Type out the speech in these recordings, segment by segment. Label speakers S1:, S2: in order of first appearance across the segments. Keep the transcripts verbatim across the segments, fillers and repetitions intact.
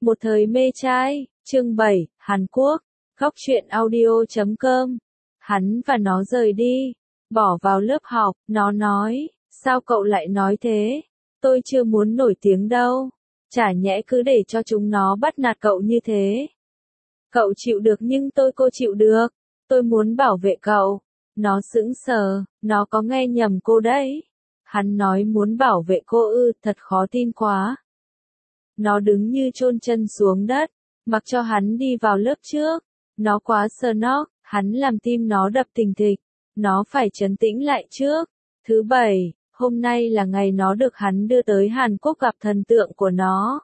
S1: Một thời mê trai, chương bảy, Hàn Quốc, góc truyện audio chấm com. Hắn và nó rời đi, bỏ vào lớp học, nó nói, sao cậu lại nói thế? Tôi chưa muốn nổi tiếng đâu, chả nhẽ cứ để cho chúng nó bắt nạt cậu như thế. Cậu chịu được nhưng tôi cô chịu được, tôi muốn bảo vệ cậu. Nó sững sờ, nó có nghe nhầm cô đấy. Hắn nói muốn bảo vệ cô ư, thật khó tin quá. Nó đứng như chôn chân xuống đất, mặc cho hắn đi vào lớp trước. Nó quá sờ nóc, hắn làm tim nó đập thình thịch. Nó phải trấn tĩnh lại trước. Thứ bảy, hôm nay là ngày nó được hắn đưa tới Hàn Quốc gặp thần tượng của nó.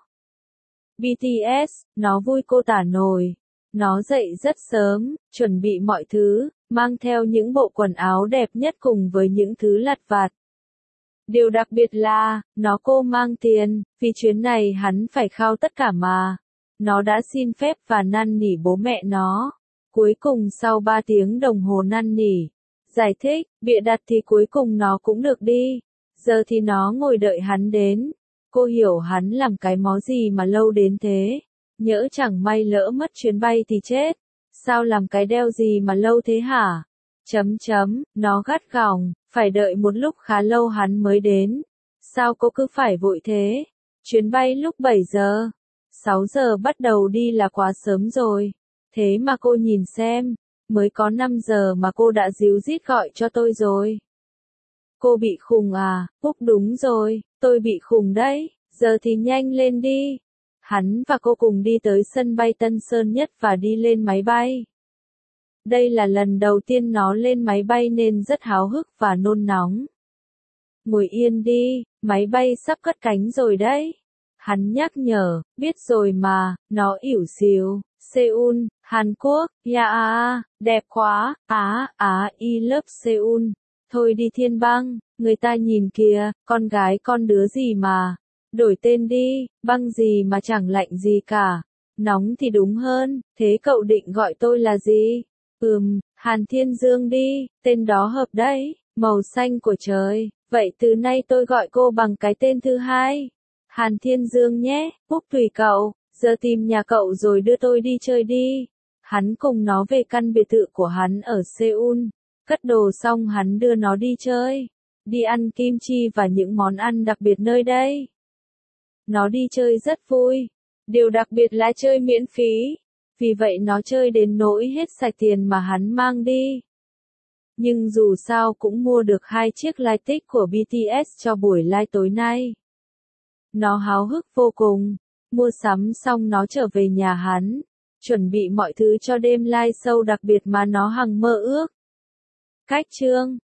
S1: bê tê ét, nó vui cô tả nổi. Nó dậy rất sớm, chuẩn bị mọi thứ, mang theo những bộ quần áo đẹp nhất cùng với những thứ lặt vặt. Điều đặc biệt là, nó cô mang tiền, vì chuyến này hắn phải khao tất cả mà. Nó đã xin phép và năn nỉ bố mẹ nó. Cuối cùng sau ba tiếng đồng hồ năn nỉ, giải thích, bịa đặt thì cuối cùng nó cũng được đi. Giờ thì nó ngồi đợi hắn đến. Cô hiểu hắn làm cái mó gì mà lâu đến thế. Nhỡ chẳng may lỡ mất chuyến bay thì chết. Sao làm cái đeo gì mà lâu thế hả? Chấm chấm, nó gắt gỏng, phải đợi một lúc khá lâu hắn mới đến. Sao cô cứ phải vội thế? Chuyến bay lúc bảy giờ. sáu giờ bắt đầu đi là quá sớm rồi. Thế mà cô nhìn xem, mới có năm giờ mà cô đã díu dít gọi cho tôi rồi. Cô bị khùng à? Phúc đúng rồi, tôi bị khùng đấy, giờ thì nhanh lên đi. Hắn và cô cùng đi tới sân bay Tân Sơn Nhất và đi lên máy bay. Đây là lần đầu tiên nó lên máy bay nên rất háo hức và nôn nóng. Ngồi yên đi, máy bay sắp cất cánh rồi đấy. Hắn nhắc nhở, biết rồi mà, nó ỉu xìu. Seoul, Hàn Quốc, yeah, à, đẹp quá, á, á, I love Seoul. Thôi đi Thiên Băng, người ta nhìn kìa, con gái con đứa gì mà. Đổi tên đi, Băng gì mà chẳng lạnh gì cả. Nóng thì đúng hơn, thế cậu định gọi tôi là gì? Ừm, Hàn Thiên Dương đi, tên đó hợp đấy, màu xanh của trời. Vậy từ nay tôi gọi cô bằng cái tên thứ hai. Hàn Thiên Dương nhé, Phúc tùy cậu, giờ tìm nhà cậu rồi đưa tôi đi chơi đi. Hắn cùng nó về căn biệt thự của hắn ở Seoul. Cất đồ xong hắn đưa nó đi chơi. Đi ăn kim chi và những món ăn đặc biệt nơi đây. Nó đi chơi rất vui. Điều đặc biệt là chơi miễn phí. Vì vậy nó chơi đến nỗi hết sạch tiền mà hắn mang đi. Nhưng dù sao cũng mua được hai chiếc light stick của bê tê ét cho buổi live tối nay. Nó háo hức vô cùng. Mua sắm xong nó trở về nhà hắn. Chuẩn bị mọi thứ cho đêm live show đặc biệt mà nó hằng mơ ước. Cách chương